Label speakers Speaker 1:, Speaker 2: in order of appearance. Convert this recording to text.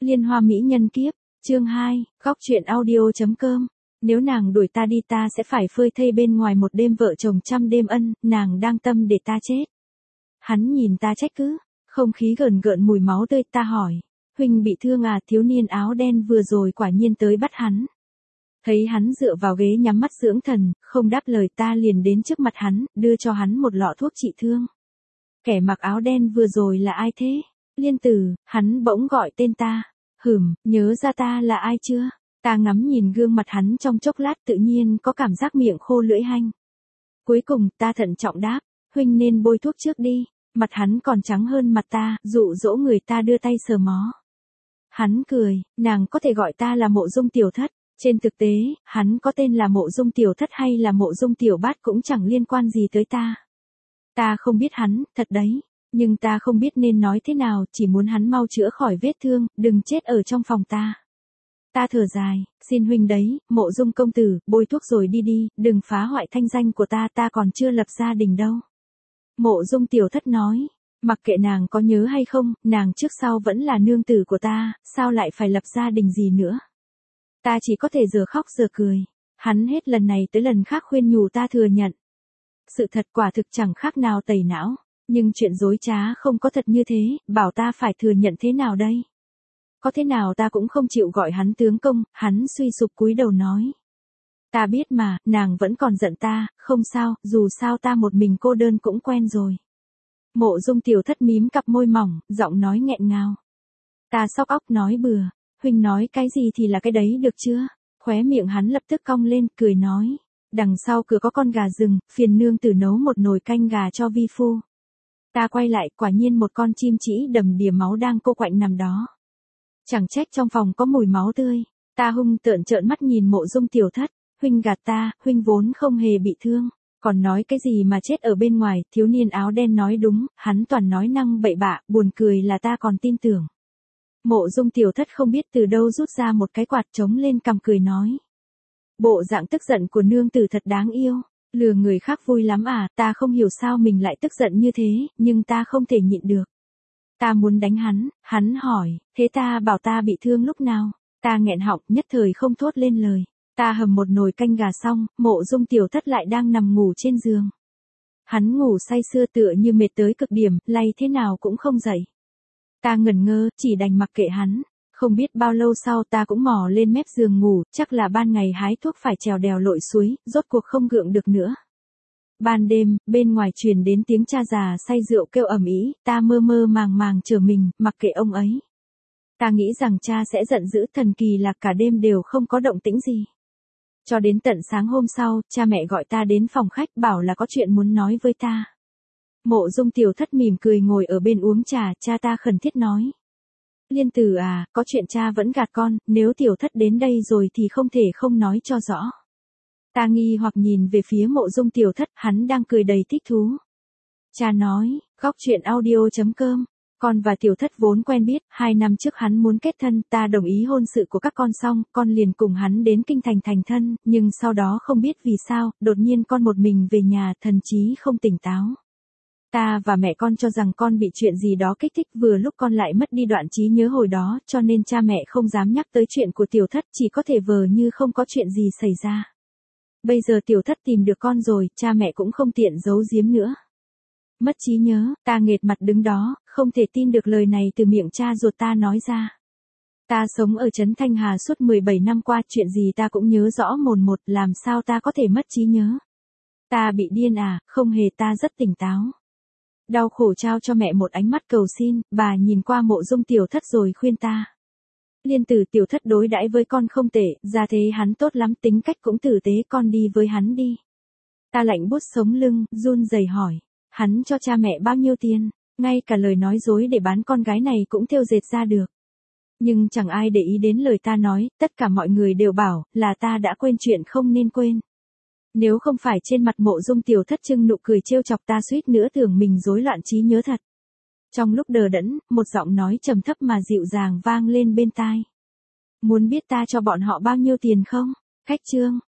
Speaker 1: Liên Hoa Mỹ Nhân kiếp, chương 2, góc truyện audio.com. Nếu nàng đuổi ta đi ta sẽ phải phơi thây bên ngoài một đêm vợ chồng trăm đêm ân, nàng đang tâm để ta chết. Hắn nhìn ta trách cứ, không khí gợn gợn mùi máu tươi, ta hỏi, huynh bị thương à? Thiếu niên áo đen vừa rồi quả nhiên tới bắt hắn. Thấy hắn dựa vào ghế nhắm mắt dưỡng thần, không đáp lời, ta liền đến trước mặt hắn, đưa cho hắn một lọ thuốc trị thương. Kẻ mặc áo đen vừa rồi là ai thế? Liên Tử, hắn bỗng gọi tên ta. Nhớ ra ta là ai chưa? Ta ngắm nhìn gương mặt hắn trong chốc lát, tự nhiên có cảm giác miệng khô lưỡi hanh. Cuối cùng ta thận trọng đáp, huynh nên bôi thuốc trước đi. Mặt hắn còn trắng hơn mặt ta, dụ dỗ người ta đưa tay sờ mó. Hắn cười, nàng có thể gọi ta là Mộ Dung tiểu thất. Trên thực tế, hắn có tên là Mộ Dung tiểu thất hay là Mộ Dung tiểu bát cũng chẳng liên quan gì tới ta. Ta không biết hắn, thật đấy. Nhưng ta không biết nên nói thế nào, chỉ muốn hắn mau chữa khỏi vết thương, đừng chết ở trong phòng ta. Ta thở dài, xin huynh đấy, Mộ Dung công tử, bôi thuốc rồi đi đi, đừng phá hoại thanh danh của ta còn chưa lập gia đình đâu. Mộ Dung tiểu thất nói, mặc kệ nàng có nhớ hay không, nàng trước sau vẫn là nương tử của ta, sao lại phải lập gia đình gì nữa. Ta chỉ có thể giờ khóc giờ cười. Hắn hết lần này tới lần khác khuyên nhủ ta thừa nhận. Sự thật quả thực chẳng khác nào tẩy não. Nhưng chuyện dối trá không có thật như thế, bảo ta phải thừa nhận thế nào đây? Có thế nào ta cũng không chịu gọi hắn tướng công, hắn suy sụp cúi đầu nói. Ta biết mà, nàng vẫn còn giận ta, không sao, dù sao ta một mình cô đơn cũng quen rồi. Mộ Dung tiểu thất mím cặp môi mỏng, giọng nói nghẹn ngào. Ta sóc óc nói bừa, huynh nói cái gì thì là cái đấy được chưa? Khóe miệng hắn lập tức cong lên, cười nói. Đằng sau cửa có con gà rừng, phiền nương tử nấu một nồi canh gà cho vi phu. Ta quay lại, quả nhiên một con chim chỉ đầm đìa máu đang cô quạnh nằm đó. Chẳng trách trong phòng có mùi máu tươi. Ta hung tợn trợn mắt nhìn Mộ Dung tiểu thất, huynh gạt ta, huynh vốn không hề bị thương, còn nói cái gì mà chết ở bên ngoài. Thiếu niên áo đen nói đúng, hắn toàn nói năng bậy bạ, buồn cười là ta còn tin tưởng. Mộ Dung tiểu thất không biết từ đâu rút ra một cái quạt trống lên cằm cười nói. Bộ dạng tức giận của nương tử thật đáng yêu. Lừa người khác vui lắm à? Ta không hiểu sao mình lại tức giận như thế, nhưng ta không thể nhịn được. Ta muốn đánh hắn. Hắn hỏi, thế ta bảo ta bị thương lúc nào? Ta nghẹn họng, nhất thời không thốt lên lời. Ta hầm một nồi canh gà xong, Mộ Dung tiểu thất lại đang nằm ngủ trên giường. Hắn ngủ say sưa tựa như mệt tới cực điểm, lay thế nào cũng không dậy. Ta ngẩn ngơ, chỉ đành mặc kệ hắn. Không biết bao lâu sau ta cũng mò lên mép giường ngủ, chắc là ban ngày hái thuốc phải trèo đèo lội suối, rốt cuộc không gượng được nữa. Ban đêm, bên ngoài truyền đến tiếng cha già say rượu kêu ầm ĩ, ta mơ mơ màng màng trở mình, mặc kệ ông ấy. Ta nghĩ rằng cha sẽ giận dữ, thần kỳ là cả đêm đều không có động tĩnh gì. Cho đến tận sáng hôm sau, cha mẹ gọi ta đến phòng khách bảo là có chuyện muốn nói với ta. Mộ Dung tiểu thất mỉm cười ngồi ở bên uống trà, cha ta khẩn thiết nói. Liên Tử à, có chuyện cha vẫn gạt con, nếu tiểu thất đến đây rồi thì không thể không nói cho rõ. Ta nghi hoặc nhìn về phía Mộ Dung tiểu thất, hắn đang cười đầy thích thú. Cha nói, góc truyện audio.com, con và tiểu thất vốn quen biết, 2 năm trước hắn muốn kết thân, ta đồng ý hôn sự của các con xong, con liền cùng hắn đến kinh thành thành thân, nhưng sau đó không biết vì sao, đột nhiên con một mình về nhà, thần trí không tỉnh táo. Ta và mẹ con cho rằng con bị chuyện gì đó kích thích, vừa lúc con lại mất đi đoạn trí nhớ hồi đó, cho nên cha mẹ không dám nhắc tới chuyện của tiểu thất, chỉ có thể vờ như không có chuyện gì xảy ra. Bây giờ tiểu thất tìm được con rồi, cha mẹ cũng không tiện giấu giếm nữa. Mất trí nhớ, ta nghệt mặt đứng đó, không thể tin được lời này từ miệng cha ruột ta nói ra. Ta sống ở trấn Thanh Hà suốt 17 năm qua, chuyện gì ta cũng nhớ rõ mồn một, làm sao ta có thể mất trí nhớ. Ta bị điên à? Không hề, ta rất tỉnh táo. Đau khổ trao cho mẹ một ánh mắt cầu xin, bà nhìn qua Mộ Dung tiểu thất rồi khuyên ta. Liên Tử, tiểu thất đối đãi với con không tệ, ra thế hắn tốt lắm, tính cách cũng tử tế, con đi với hắn đi. Ta lạnh buốt sống lưng, run rẩy hỏi, hắn cho cha mẹ bao nhiêu tiền? Ngay cả lời nói dối để bán con gái này cũng thêu dệt ra được. Nhưng chẳng ai để ý đến lời ta nói, tất cả mọi người đều bảo là ta đã quên chuyện không nên quên. Nếu không phải trên mặt Mộ Dung tiểu thất trưng nụ cười trêu chọc, ta suýt nữa tưởng mình rối loạn trí nhớ thật. Trong lúc đờ đẫn, một giọng nói trầm thấp mà dịu dàng vang lên bên tai. Muốn biết ta cho bọn họ bao nhiêu tiền không? Khách trương,